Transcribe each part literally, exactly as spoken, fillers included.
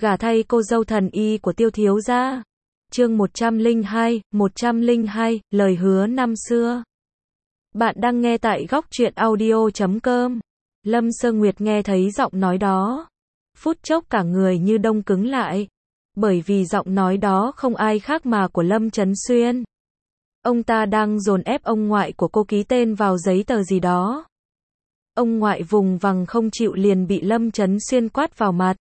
gả thay cô dâu thần y của Tiêu thiếu gia. Chương một trăm lẻ hai, một trăm lẻ hai, lời hứa năm xưa. Bạn đang nghe tại góc truyện audio chấm com. Lâm Sơ Nguyệt nghe thấy giọng nói đó, phút chốc cả người như đông cứng lại, bởi vì giọng nói đó không ai khác mà của Lâm Chấn Xuyên. Ông ta đang dồn ép ông ngoại của cô ký tên vào giấy tờ gì đó. Ông ngoại vùng vằng không chịu liền bị Lâm Chấn Xuyên quát vào mặt.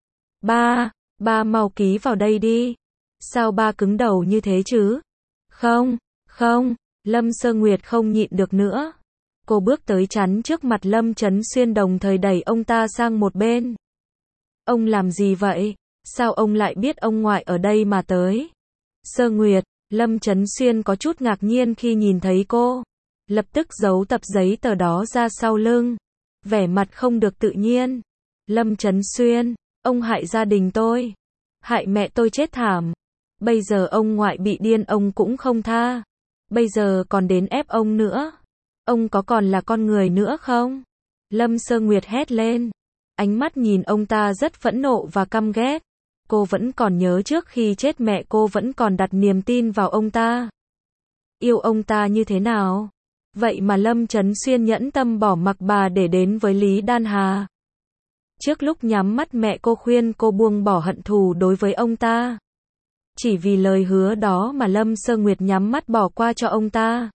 Ba, ba mau ký vào đây đi. Sao ba cứng đầu như thế chứ? Không, không, Lâm Sơ Nguyệt không nhịn được nữa. Cô bước tới chắn trước mặt Lâm Chấn Xuyên đồng thời đẩy ông ta sang một bên. Ông làm gì vậy? Sao ông lại biết ông ngoại ở đây mà tới? Sơ Nguyệt, Lâm Chấn Xuyên có chút ngạc nhiên khi nhìn thấy cô. Lập tức giấu tập giấy tờ đó ra sau lưng. Vẻ mặt không được tự nhiên. Lâm Chấn Xuyên, ông hại gia đình tôi. Hại mẹ tôi chết thảm. Bây giờ ông ngoại bị điên ông cũng không tha. Bây giờ còn đến ép ông nữa. Ông có còn là con người nữa không? Lâm Sơ Nguyệt hét lên. Ánh mắt nhìn ông ta rất phẫn nộ và căm ghét. Cô vẫn còn nhớ trước khi chết mẹ cô vẫn còn đặt niềm tin vào ông ta. Yêu ông ta như thế nào? Vậy mà Lâm Chấn Xuyên nhẫn tâm bỏ mặc bà để đến với Lý Đan Hà. Trước lúc nhắm mắt mẹ cô khuyên cô buông bỏ hận thù đối với ông ta. Chỉ vì lời hứa đó mà Lâm Sơ Nguyệt nhắm mắt bỏ qua cho ông ta.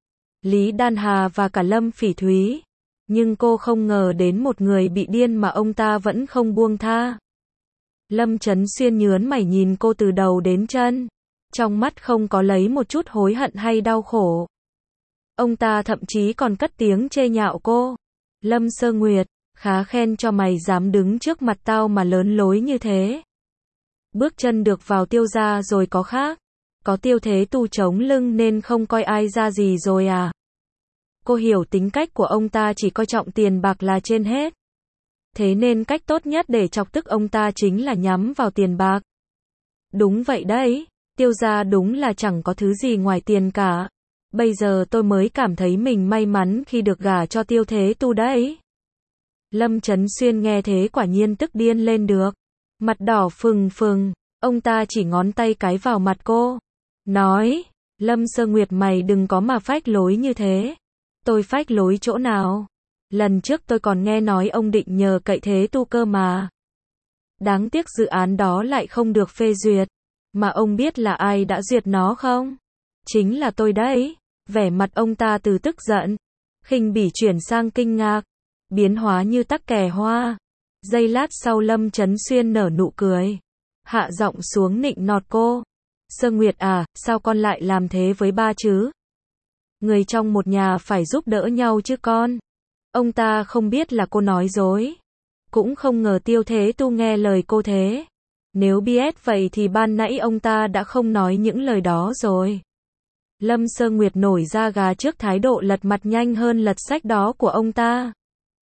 Lý Đan Hà và cả Lâm Phỉ Thúy. Nhưng cô không ngờ đến một người bị điên mà ông ta vẫn không buông tha. Lâm Chấn Xuyên nhớn mày nhìn cô từ đầu đến chân. Trong mắt không có lấy một chút hối hận hay đau khổ. Ông ta thậm chí còn cất tiếng chê nhạo cô. Lâm Sơ Nguyệt, khá khen cho mày dám đứng trước mặt tao mà lớn lối như thế. Bước chân được vào Tiêu gia rồi có khác. Có Tiêu Thế Tu chống lưng nên không coi ai ra gì rồi à. Cô hiểu tính cách của ông ta chỉ coi trọng tiền bạc là trên hết. Thế nên cách tốt nhất để chọc tức ông ta chính là nhắm vào tiền bạc. Đúng vậy đấy, Tiêu gia đúng là chẳng có thứ gì ngoài tiền cả. Bây giờ tôi mới cảm thấy mình may mắn khi được gả cho Tiêu Thế Tu đấy. Lâm Chấn Xuyên nghe thế quả nhiên tức điên lên được. Mặt đỏ phừng phừng, ông ta chỉ ngón tay cái vào mặt cô. Nói, Lâm Sơ Nguyệt mày đừng có mà phách lối như thế. Tôi phách lối chỗ nào? Lần trước tôi còn nghe nói ông định nhờ cậy Thế Tu cơ mà. Đáng tiếc dự án đó lại không được phê duyệt. Mà ông biết là ai đã duyệt nó không? Chính là tôi đấy. Vẻ mặt ông ta từ tức giận, khinh bỉ chuyển sang kinh ngạc, biến hóa như tắc kè hoa. Giây lát sau Lâm Chấn Xuyên nở nụ cười, hạ giọng xuống nịnh nọt cô. Sơ Nguyệt à, sao con lại làm thế với ba chứ? Người trong một nhà phải giúp đỡ nhau chứ con. Ông ta không biết là cô nói dối. Cũng không ngờ Tiêu Thế Tu nghe lời cô thế. Nếu biết vậy thì ban nãy ông ta đã không nói những lời đó rồi. Lâm Sơ Nguyệt nổi da gà trước thái độ lật mặt nhanh hơn lật sách đó của ông ta.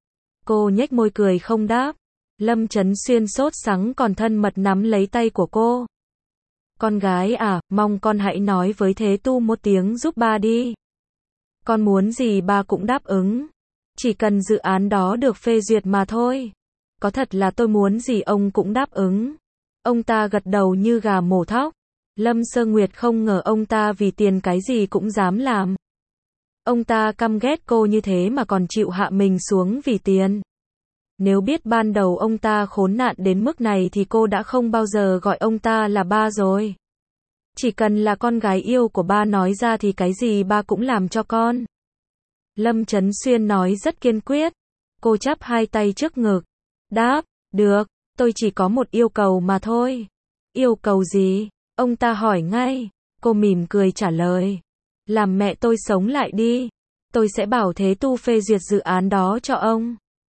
Cô nhếch môi cười không đáp. Lâm Chấn Xuyên sốt sắng còn thân mật nắm lấy tay của cô. Con gái à, mong con hãy nói với Thế Tu một tiếng giúp ba đi. Con muốn gì ba cũng đáp ứng. Chỉ cần dự án đó được phê duyệt mà thôi. Có thật là tôi muốn gì ông cũng đáp ứng. Ông ta gật đầu như gà mổ thóc. Lâm Sơ Nguyệt không ngờ ông ta vì tiền cái gì cũng dám làm. Ông ta căm ghét cô như thế mà còn chịu hạ mình xuống vì tiền. Nếu biết ban đầu ông ta khốn nạn đến mức này thì cô đã không bao giờ gọi ông ta là ba rồi. Chỉ cần là con gái yêu của ba nói ra thì cái gì ba cũng làm cho con. Lâm Chấn Xuyên nói rất kiên quyết. Cô chắp hai tay trước ngực. Đáp, được, tôi chỉ có một yêu cầu mà thôi. Yêu cầu gì? Ông ta hỏi ngay. Cô mỉm cười trả lời. Làm mẹ tôi sống lại đi. Tôi sẽ bảo Thế Tu phê duyệt dự án đó cho ông.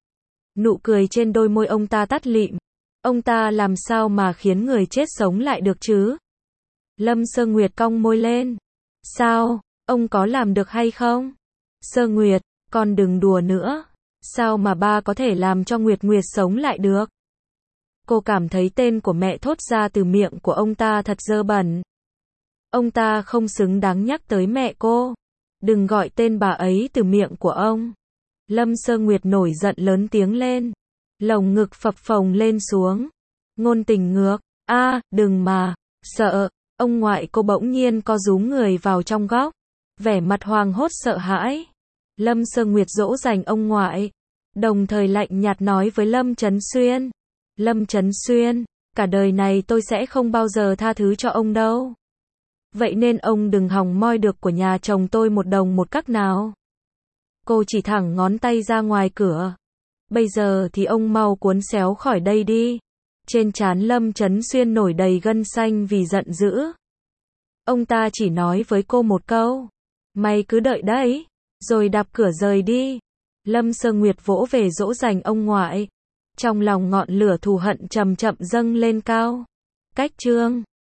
Nụ cười trên đôi môi ông ta tắt lịm. Ông ta làm sao mà khiến người chết sống lại được chứ? Lâm Sơ Nguyệt cong môi lên. Sao? Ông có làm được hay không? Sơ Nguyệt, con đừng đùa nữa. Sao mà ba có thể làm cho Nguyệt Nguyệt sống lại được? Cô cảm thấy tên của mẹ thốt ra từ miệng của ông ta thật dơ bẩn. Ông ta không xứng đáng nhắc tới mẹ cô. Đừng gọi tên bà ấy từ miệng của ông. Lâm Sơ Nguyệt nổi giận lớn tiếng lên. Lồng ngực phập phồng lên xuống. Ngôn Tình ngược, a, đừng mà, sợ, ông ngoại cô bỗng nhiên co rúm người vào trong góc, vẻ mặt hoang hốt sợ hãi. Lâm Sơ Nguyệt dỗ dành ông ngoại, đồng thời lạnh nhạt nói với Lâm Chấn Xuyên. Lâm Chấn Xuyên, cả đời này tôi sẽ không bao giờ tha thứ cho ông đâu. Vậy nên ông đừng hòng moi được của nhà chồng tôi một đồng một cắc nào. Cô chỉ thẳng ngón tay ra ngoài cửa. Bây giờ thì ông mau cuốn xéo khỏi đây đi. Trên trán Lâm Chấn Xuyên nổi đầy gân xanh vì giận dữ. Ông ta chỉ nói với cô một câu. Mày cứ đợi đấy. Rồi đạp cửa rời đi. Lâm Sơ Nguyệt vỗ về dỗ dành ông ngoại. Trong lòng ngọn lửa thù hận chậm chậm dâng lên cao. Cách chương